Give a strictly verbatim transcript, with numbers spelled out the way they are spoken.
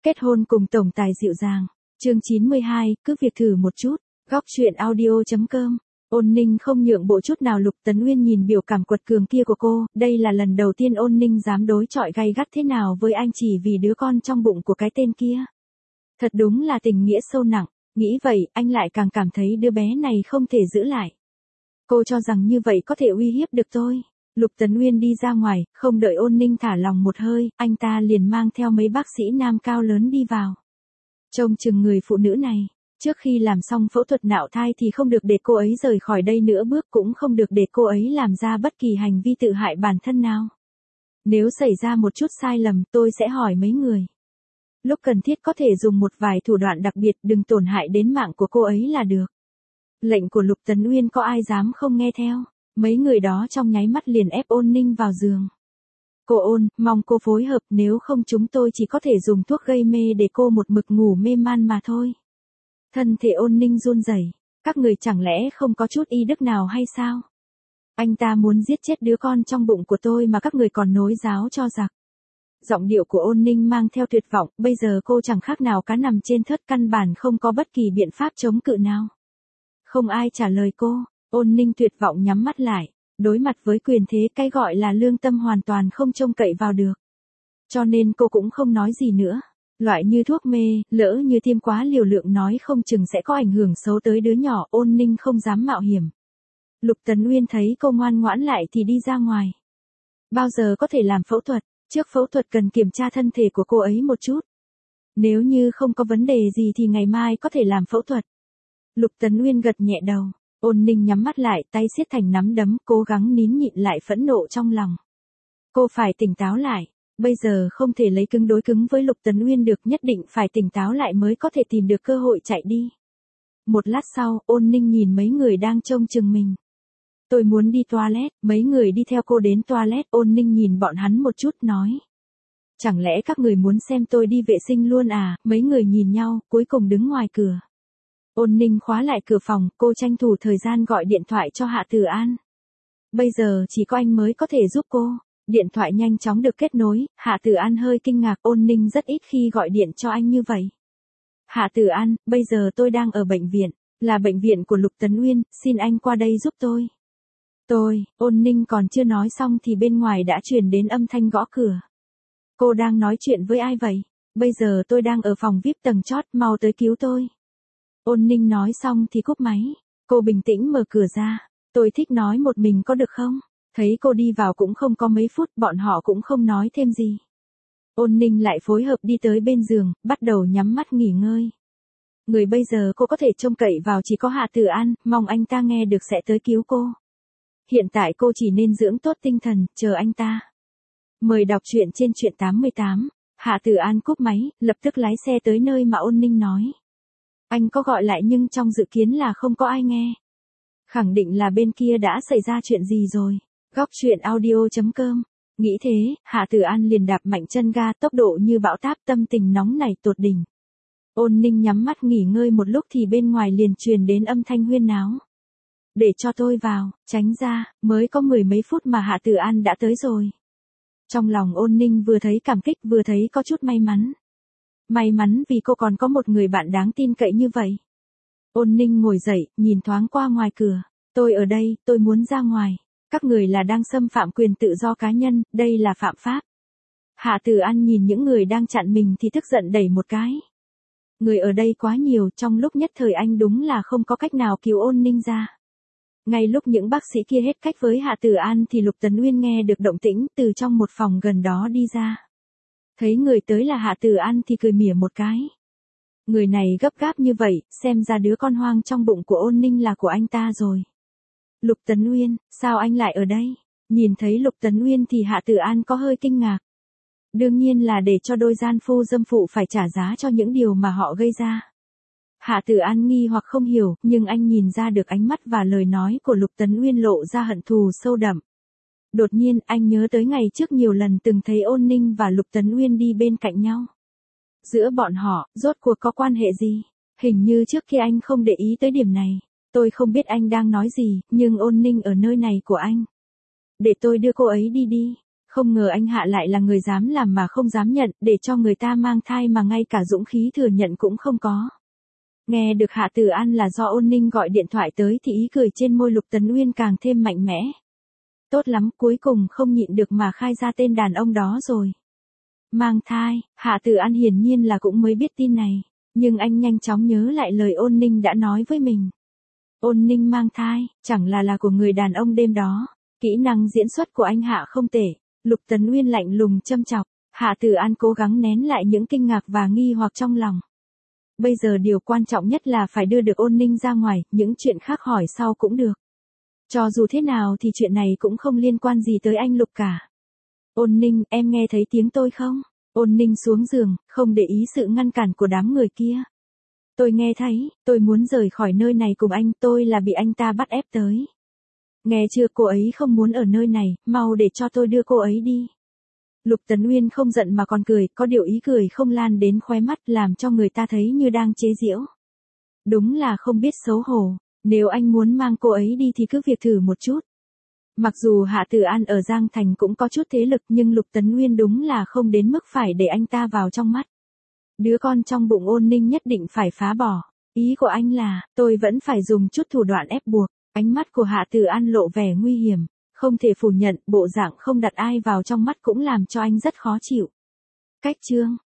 Kết hôn cùng tổng tài dịu dàng. Chương chín mươi hai, cứ việc thử một chút. Góc truyện audio chấm com. Ôn Ninh không nhượng bộ chút nào. Lục Tấn Uyên nhìn biểu cảm quật cường kia của cô, đây là lần đầu tiên Ôn Ninh dám đối chọi gay gắt thế nào với anh chỉ vì đứa con trong bụng của cái tên kia. Thật đúng là tình nghĩa sâu nặng, nghĩ vậy, anh lại càng cảm thấy đứa bé này không thể giữ lại. Cô cho rằng như vậy có thể uy hiếp được tôi. Lục Tấn Uyên đi ra ngoài, không đợi Ôn Ninh thả lòng một hơi, anh ta liền mang theo mấy bác sĩ nam cao lớn đi vào. Trông chừng người phụ nữ này, trước khi làm xong phẫu thuật nạo thai thì không được để cô ấy rời khỏi đây nữa bước, cũng không được để cô ấy làm ra bất kỳ hành vi tự hại bản thân nào. Nếu xảy ra một chút sai lầm, tôi sẽ hỏi mấy người. Lúc cần thiết có thể dùng một vài thủ đoạn đặc biệt, đừng tổn hại đến mạng của cô ấy là được. Lệnh của Lục Tấn Uyên có ai dám không nghe theo. Mấy người đó trong nháy mắt liền ép Ôn Ninh vào giường. Cô Ôn, mong cô phối hợp, nếu không chúng tôi chỉ có thể dùng thuốc gây mê để cô một mực ngủ mê man mà thôi. Thân thể Ôn Ninh run rẩy. Các người chẳng lẽ không có chút y đức nào hay sao? Anh ta muốn giết chết đứa con trong bụng của tôi mà các người còn nối giáo cho giặc. Giọng điệu của Ôn Ninh mang theo tuyệt vọng, bây giờ cô chẳng khác nào cá nằm trên thớt, căn bản không có bất kỳ biện pháp chống cự nào. Không ai trả lời cô. Ôn Ninh tuyệt vọng nhắm mắt lại, đối mặt với quyền thế, cái gọi là lương tâm hoàn toàn không trông cậy vào được. Cho nên cô cũng không nói gì nữa. Loại như thuốc mê, lỡ như tiêm quá liều lượng nói không chừng sẽ có ảnh hưởng xấu tới đứa nhỏ, Ôn Ninh không dám mạo hiểm. Lục Tấn Uyên thấy cô ngoan ngoãn lại thì đi ra ngoài. Bao giờ có thể làm phẫu thuật, trước phẫu thuật cần kiểm tra thân thể của cô ấy một chút. Nếu như không có vấn đề gì thì ngày mai có thể làm phẫu thuật. Lục Tấn Uyên gật nhẹ đầu. Ôn Ninh nhắm mắt lại, tay siết thành nắm đấm, cố gắng nín nhịn lại phẫn nộ trong lòng. Cô phải tỉnh táo lại, bây giờ không thể lấy cứng đối cứng với Lục Tấn Uyên được, nhất định phải tỉnh táo lại mới có thể tìm được cơ hội chạy đi. Một lát sau, Ôn Ninh nhìn mấy người đang trông chừng mình. Tôi muốn đi toilet, mấy người đi theo cô đến toilet, Ôn Ninh nhìn bọn hắn một chút nói. Chẳng lẽ các người muốn xem tôi đi vệ sinh luôn à, mấy người nhìn nhau, cuối cùng đứng ngoài cửa. Ôn Ninh khóa lại cửa phòng, cô tranh thủ thời gian gọi điện thoại cho Hạ Tử An. Bây giờ chỉ có anh mới có thể giúp cô. Điện thoại nhanh chóng được kết nối, Hạ Tử An hơi kinh ngạc, Ôn Ninh rất ít khi gọi điện cho anh như vậy. Hạ Tử An, bây giờ tôi đang ở bệnh viện, là bệnh viện của Lục Tấn Uyên, xin anh qua đây giúp tôi. Tôi, Ôn Ninh còn chưa nói xong thì bên ngoài đã truyền đến âm thanh gõ cửa. Cô đang nói chuyện với ai vậy? Bây giờ tôi đang ở phòng vi ai pi tầng chót, mau tới cứu tôi. Ôn Ninh nói xong thì cúp máy. Cô bình tĩnh mở cửa ra. Tôi thích nói một mình có được không? Thấy cô đi vào cũng không có mấy phút, bọn họ cũng không nói thêm gì. Ôn Ninh lại phối hợp đi tới bên giường, bắt đầu nhắm mắt nghỉ ngơi. Người bây giờ cô có thể trông cậy vào chỉ có Hạ Tử An, mong anh ta nghe được sẽ tới cứu cô. Hiện tại cô chỉ nên dưỡng tốt tinh thần, chờ anh ta. Mời đọc truyện trên truyện tám mươi tám. Hạ Tử An cúp máy, lập tức lái xe tới nơi mà Ôn Ninh nói. Anh có gọi lại nhưng trong dự kiến là không có ai nghe. Khẳng định là bên kia đã xảy ra chuyện gì rồi. Góc truyện audio chấm com. Nghĩ thế, Hạ Tử An liền đạp mạnh chân ga, tốc độ như bão táp, tâm tình nóng nảy tột đỉnh. Ôn Ninh nhắm mắt nghỉ ngơi một lúc thì bên ngoài liền truyền đến âm thanh huyên náo. Để cho tôi vào, tránh ra, mới có mười mấy phút mà Hạ Tử An đã tới rồi. Trong lòng Ôn Ninh vừa thấy cảm kích vừa thấy có chút may mắn. May mắn vì cô còn có một người bạn đáng tin cậy như vậy. Ôn Ninh ngồi dậy, nhìn thoáng qua ngoài cửa. Tôi ở đây, tôi muốn ra ngoài. Các người là đang xâm phạm quyền tự do cá nhân, đây là phạm pháp. Hạ Tử An nhìn những người đang chặn mình thì tức giận đẩy một cái. Người ở đây quá nhiều, trong lúc nhất thời anh đúng là không có cách nào cứu Ôn Ninh ra. Ngay lúc những bác sĩ kia hết cách với Hạ Tử An thì Lục Tấn Uyên nghe được động tĩnh từ trong một phòng gần đó đi ra. Thấy người tới là Hạ Tử An thì cười mỉa một cái. Người này gấp gáp như vậy, xem ra đứa con hoang trong bụng của Ôn Ninh là của anh ta rồi. Lục Tấn Uyên, sao anh lại ở đây? Nhìn thấy Lục Tấn Uyên thì Hạ Tử An có hơi kinh ngạc. Đương nhiên là để cho đôi gian phu dâm phụ phải trả giá cho những điều mà họ gây ra. Hạ Tử An nghi hoặc không hiểu, nhưng anh nhìn ra được ánh mắt và lời nói của Lục Tấn Uyên lộ ra hận thù sâu đậm. Đột nhiên, anh nhớ tới ngày trước nhiều lần từng thấy Ôn Ninh và Lục Tấn Uyên đi bên cạnh nhau. Giữa bọn họ, rốt cuộc có quan hệ gì? Hình như trước kia anh không để ý tới điểm này. Tôi không biết anh đang nói gì, nhưng Ôn Ninh ở nơi này của anh. Để tôi đưa cô ấy đi đi. Không ngờ anh Hạ lại là người dám làm mà không dám nhận, để cho người ta mang thai mà ngay cả dũng khí thừa nhận cũng không có. Nghe được Hạ Tử An là do Ôn Ninh gọi điện thoại tới thì ý cười trên môi Lục Tấn Uyên càng thêm mạnh mẽ. Tốt lắm, cuối cùng không nhịn được mà khai ra tên đàn ông đó rồi. Mang thai, Hạ Tử An hiển nhiên là cũng mới biết tin này, nhưng anh nhanh chóng nhớ lại lời Ôn Ninh đã nói với mình. Ôn Ninh mang thai, chẳng là là của người đàn ông đêm đó. Kỹ năng diễn xuất của anh Hạ không tệ. Lục Tấn Uyên lạnh lùng châm chọc, Hạ Tử An cố gắng nén lại những kinh ngạc và nghi hoặc trong lòng. Bây giờ điều quan trọng nhất là phải đưa được Ôn Ninh ra ngoài, những chuyện khác hỏi sau cũng được. Cho dù thế nào thì chuyện này cũng không liên quan gì tới anh Lục cả. Ôn Ninh, em nghe thấy tiếng tôi không? Ôn Ninh xuống giường, không để ý sự ngăn cản của đám người kia. Tôi nghe thấy, tôi muốn rời khỏi nơi này cùng anh, tôi là bị anh ta bắt ép tới. Nghe chưa, cô ấy không muốn ở nơi này, mau để cho tôi đưa cô ấy đi. Lục Tấn Uyên không giận mà còn cười, có điều ý cười không lan đến khóe mắt làm cho người ta thấy như đang chế giễu. Đúng là không biết xấu hổ, nếu anh muốn mang cô ấy đi thì cứ việc thử một chút. Mặc dù Hạ Tử An ở Giang Thành cũng có chút thế lực nhưng Lục Tấn Uyên đúng là không đến mức phải để anh ta vào trong mắt. Đứa con trong bụng Ôn Ninh nhất định phải phá bỏ. Ý của anh là, tôi vẫn phải dùng chút thủ đoạn ép buộc. Ánh mắt của Hạ Tử An lộ vẻ nguy hiểm. Không thể phủ nhận, bộ dạng không đặt ai vào trong mắt cũng làm cho anh rất khó chịu. Cách chương,